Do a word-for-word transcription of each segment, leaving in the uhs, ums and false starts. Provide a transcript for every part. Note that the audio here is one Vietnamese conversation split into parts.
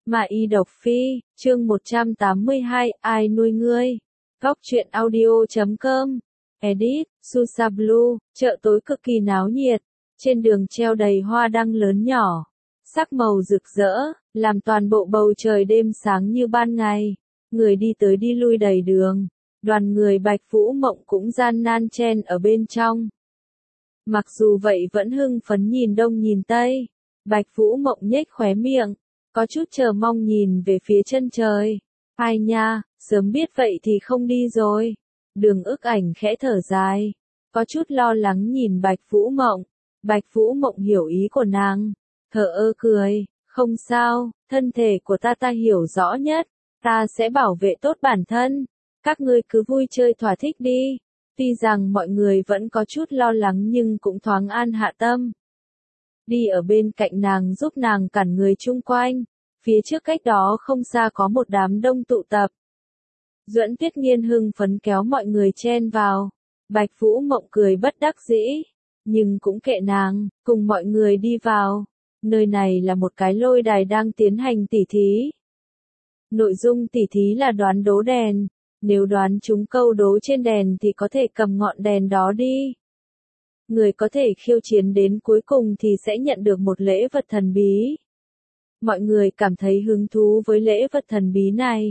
Mà y độc phi, chương một trăm tám mươi hai, ai nuôi ngươi? Góc truyện audio chấm com. Edit, Susa Blue, chợ tối cực kỳ náo nhiệt. Trên đường treo đầy hoa đăng lớn nhỏ. Sắc màu rực rỡ, làm toàn bộ bầu trời đêm sáng như ban ngày. Người đi tới đi lui đầy đường. Đoàn người Bạch Vũ Mộng cũng gian nan chen ở bên trong. Mặc dù vậy vẫn hưng phấn nhìn đông nhìn tây. Bạch Vũ Mộng nhếch khóe miệng. Có chút chờ mong nhìn về phía chân trời. Ai nha, sớm biết vậy thì không đi rồi. Đường ức ảnh khẽ thở dài. Có chút lo lắng nhìn Bạch Vũ Mộng. Bạch Vũ Mộng hiểu ý của nàng. Thở ơ cười, không sao, thân thể của ta ta hiểu rõ nhất. Ta sẽ bảo vệ tốt bản thân. Các ngươi cứ vui chơi thỏa thích đi. Tuy rằng mọi người vẫn có chút lo lắng nhưng cũng thoáng an hạ tâm. Đi ở bên cạnh nàng giúp nàng cản người chung quanh. Phía trước cách đó không xa có một đám đông tụ tập. Duẫn Tuyết Nghiên hưng phấn kéo mọi người chen vào. Bạch Vũ Mộng cười bất đắc dĩ. Nhưng cũng kệ nàng, cùng mọi người đi vào. Nơi này là một cái lôi đài đang tiến hành tỉ thí. Nội dung tỉ thí là đoán đố đèn. Nếu đoán trúng câu đố trên đèn thì có thể cầm ngọn đèn đó đi. Người có thể khiêu chiến đến cuối cùng thì sẽ nhận được một lễ vật thần bí. Mọi người cảm thấy hứng thú với lễ vật thần bí này.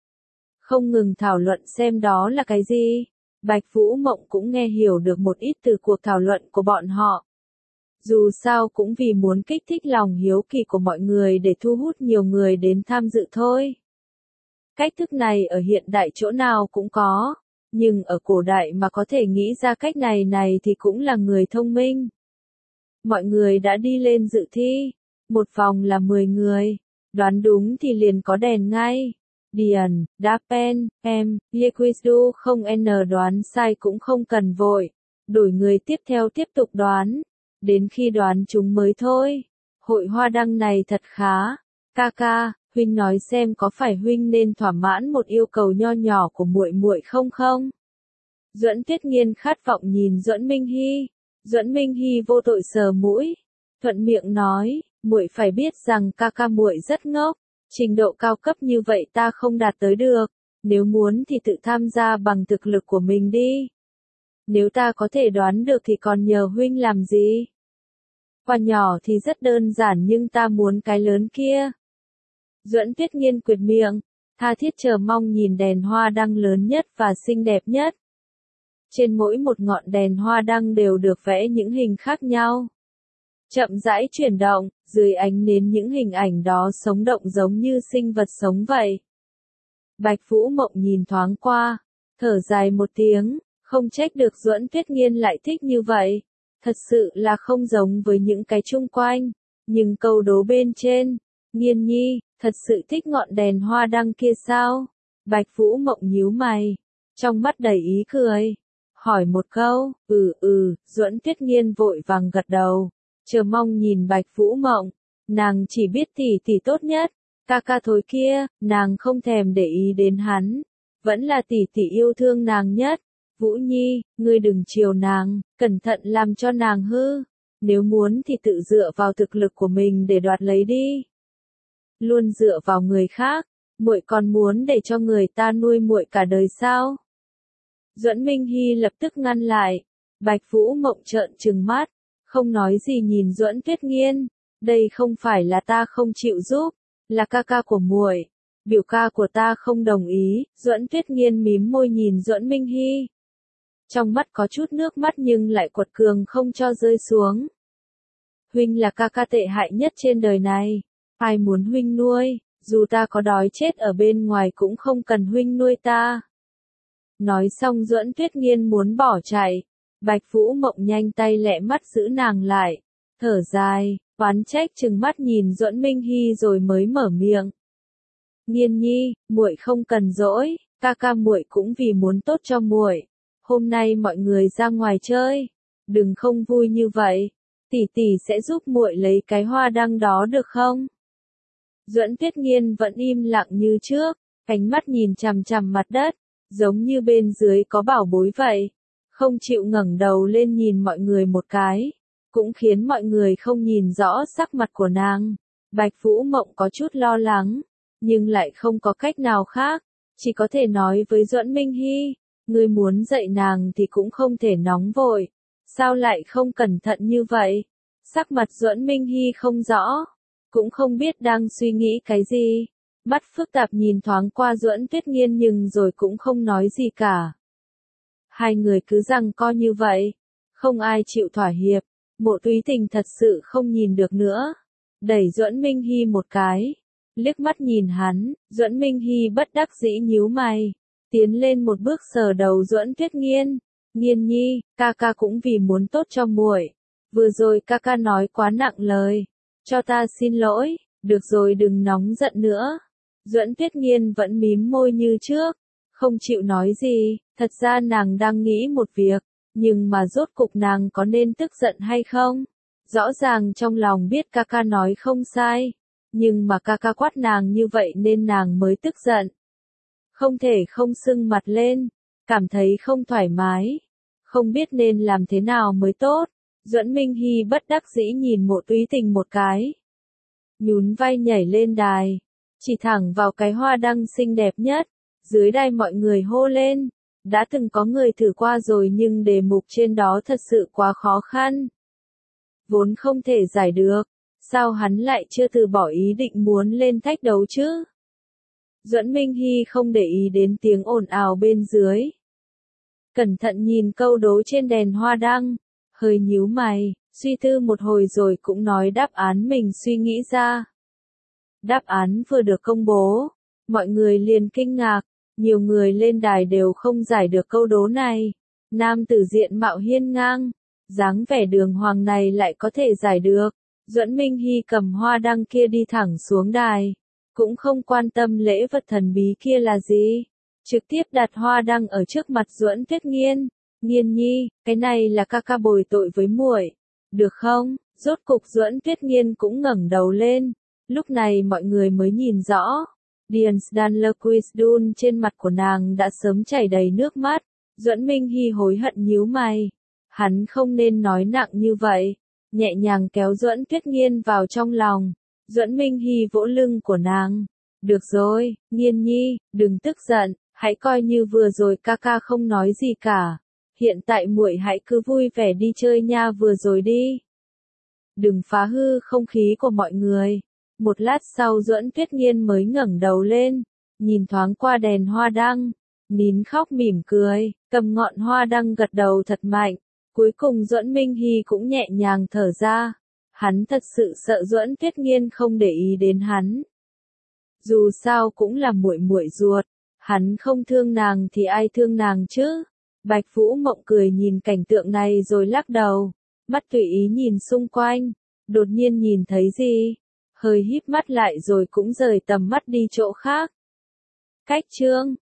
Không ngừng thảo luận xem đó là cái gì. Bạch Vũ Mộng cũng nghe hiểu được một ít từ cuộc thảo luận của bọn họ. Dù sao cũng vì muốn kích thích lòng hiếu kỳ của mọi người để thu hút nhiều người đến tham dự thôi. Cách thức này ở hiện đại chỗ nào cũng có. Nhưng ở cổ đại mà có thể nghĩ ra cách này này thì cũng là người thông minh. Mọi người đã đi lên dự thi. Một vòng là mười người. Đoán đúng thì liền có đèn ngay. Điền, Dapen, em, Liquiddu không n đoán sai cũng không cần vội. Đổi người tiếp theo tiếp tục đoán. Đến khi đoán chúng mới thôi. Hội hoa đăng này thật khá. Ca ca, huynh nói xem có phải huynh nên thỏa mãn một yêu cầu nho nhỏ của muội muội không không? Duẫn Tuyết Nghiên khát vọng nhìn Duẫn Minh Hy. Duẫn Minh Hy vô tội sờ mũi, thuận miệng nói, muội phải biết rằng ca ca muội rất ngốc, trình độ cao cấp như vậy ta không đạt tới được, nếu muốn thì tự tham gia bằng thực lực của mình đi. Nếu ta có thể đoán được thì còn nhờ huynh làm gì? Quả nhỏ thì rất đơn giản nhưng ta muốn cái lớn kia. Duẫn Tuyết Nghiên quyệt miệng, tha thiết chờ mong nhìn đèn hoa đăng lớn nhất và xinh đẹp nhất. Trên mỗi một ngọn đèn hoa đăng đều được vẽ những hình khác nhau. Chậm rãi chuyển động, dưới ánh nến những hình ảnh đó sống động giống như sinh vật sống vậy. Bạch Vũ Mộng nhìn thoáng qua, thở dài một tiếng, không trách được Duẫn Tuyết Nghiên lại thích như vậy. Thật sự là không giống với những cái chung quanh. Nhưng câu đố bên trên, Nghiên nhi, thật sự thích ngọn đèn hoa đăng kia sao? Bạch Vũ Mộng nhíu mày, trong mắt đầy ý cười. Hỏi một câu, ừ ừ, Duẫn Tuyết Nghiên vội vàng gật đầu, chờ mong nhìn Bạch Vũ Mộng, nàng chỉ biết tỷ tỷ tốt nhất, ca ca thối kia, nàng không thèm để ý đến hắn, vẫn là tỷ tỷ yêu thương nàng nhất. Vũ Nhi, ngươi đừng chiều nàng, cẩn thận làm cho nàng hư, nếu muốn thì tự dựa vào thực lực của mình để đoạt lấy đi. Luôn dựa vào người khác, muội còn muốn để cho người ta nuôi muội cả đời sao? Duẫn Minh Hy lập tức ngăn lại. Bạch Vũ Mộng trợn trừng mắt, không nói gì nhìn Duẫn Tuyết Nghiên. Đây không phải là ta không chịu giúp, là ca ca của muội. Biểu ca của ta không đồng ý. Duẫn Tuyết Nghiên mím môi nhìn Duẫn Minh Hy. Trong mắt có chút nước mắt nhưng lại quật cường không cho rơi xuống. Huynh là ca ca tệ hại nhất trên đời này. Ai muốn huynh nuôi, dù ta có đói chết ở bên ngoài cũng không cần huynh nuôi ta. Nói xong Duẫn Tuyết Nghiên muốn bỏ chạy. Bạch Vũ Mộng nhanh tay lẹ mắt giữ nàng lại. Thở dài, oán trách trừng mắt nhìn Duẫn Minh Hy rồi mới mở miệng. Nghiên nhi, muội không cần dỗi, ca ca muội cũng vì muốn tốt cho muội. Hôm nay mọi người ra ngoài chơi, đừng không vui như vậy. Tỷ tỷ sẽ giúp muội lấy cái hoa đăng đó được không? Duẫn Tuyết Nghiên vẫn im lặng như trước, ánh mắt nhìn chằm chằm mặt đất, giống như bên dưới có bảo bối vậy, không chịu ngẩng đầu lên nhìn mọi người một cái, cũng khiến mọi người không nhìn rõ sắc mặt của nàng. Bạch Vũ Mộng có chút lo lắng, nhưng lại không có cách nào khác, chỉ có thể nói với Duẫn Minh Hy, ngươi muốn dạy nàng thì cũng không thể nóng vội, sao lại không cẩn thận như vậy? Sắc mặt Duẫn Minh Hy không rõ, cũng không biết đang suy nghĩ cái gì, mắt phức tạp nhìn thoáng qua Duẫn Tuyết Nghiên nhưng rồi cũng không nói gì cả. Hai người cứ giằng co như vậy, không ai chịu thỏa hiệp, Mộ Túy Tình thật sự không nhìn được nữa, đẩy Duẫn Minh Hy một cái, liếc mắt nhìn hắn, Duẫn Minh Hy bất đắc dĩ nhíu mày, tiến lên một bước sờ đầu Duẫn Tuyết Nghiên, Nghiên nhi, ca ca cũng vì muốn tốt cho muội, vừa rồi ca ca nói quá nặng lời, cho ta xin lỗi, được rồi đừng nóng giận nữa. Duẫn Tuyết Nghiên vẫn mím môi như trước, không chịu nói gì, thật ra nàng đang nghĩ một việc, nhưng mà rốt cục nàng có nên tức giận hay không? Rõ ràng trong lòng biết ca ca nói không sai, nhưng mà ca ca quát nàng như vậy nên nàng mới tức giận. Không thể không sưng mặt lên, cảm thấy không thoải mái, không biết nên làm thế nào mới tốt. Duẫn Minh Hy bất đắc dĩ nhìn Mộ Túy Tình một cái, nhún vai nhảy lên đài, chỉ thẳng vào cái hoa đăng xinh đẹp nhất, dưới đài mọi người hô lên, đã từng có người thử qua rồi nhưng đề mục trên đó thật sự quá khó khăn. Vốn không thể giải được, sao hắn lại chưa từ bỏ ý định muốn lên thách đấu chứ? Duẫn Minh Hy không để ý đến tiếng ồn ào bên dưới. Cẩn thận nhìn câu đố trên đèn hoa đăng, hơi nhíu mày, suy tư một hồi rồi cũng nói đáp án mình suy nghĩ ra. Đáp án vừa được công bố, mọi người liền kinh ngạc, nhiều người lên đài đều không giải được câu đố này. Nam tử diện mạo hiên ngang, dáng vẻ đường hoàng này lại có thể giải được. Duẫn Minh Hy cầm hoa đăng kia đi thẳng xuống đài, cũng không quan tâm lễ vật thần bí kia là gì, trực tiếp đặt hoa đăng ở trước mặt Duẫn Tuyết Nghiên. Nghiên nhi, cái này là ca ca bồi tội với muội, được không? Rốt cục Duẫn Tuyết Nghiên cũng ngẩng đầu lên, lúc này mọi người mới nhìn rõ, Diansdanlequisdun trên mặt của nàng đã sớm chảy đầy nước mắt. Duẫn Minh Hy hối hận nhíu mày, hắn không nên nói nặng như vậy, nhẹ nhàng kéo Duẫn Tuyết Nghiên vào trong lòng. Duẫn Minh Hy vỗ lưng của nàng, được rồi, Nghiên nhi, đừng tức giận, hãy coi như vừa rồi ca ca không nói gì cả. Hiện tại muội hãy cứ vui vẻ đi chơi nha, vừa rồi đi. Đừng phá hư không khí của mọi người. Một lát sau Duẫn Tuyết Nghiên mới ngẩng đầu lên, nhìn thoáng qua đèn hoa đăng, nín khóc mỉm cười, cầm ngọn hoa đăng gật đầu thật mạnh. Cuối cùng Duẫn Minh Hy cũng nhẹ nhàng thở ra. Hắn thật sự sợ Duẫn Tuyết Nghiên không để ý đến hắn. Dù sao cũng là muội muội ruột, hắn không thương nàng thì ai thương nàng chứ? Bạch Vũ Mộng cười nhìn cảnh tượng này rồi lắc đầu, mắt tùy ý nhìn xung quanh, đột nhiên nhìn thấy gì, hơi híp mắt lại rồi cũng rời tầm mắt đi chỗ khác. Cách chương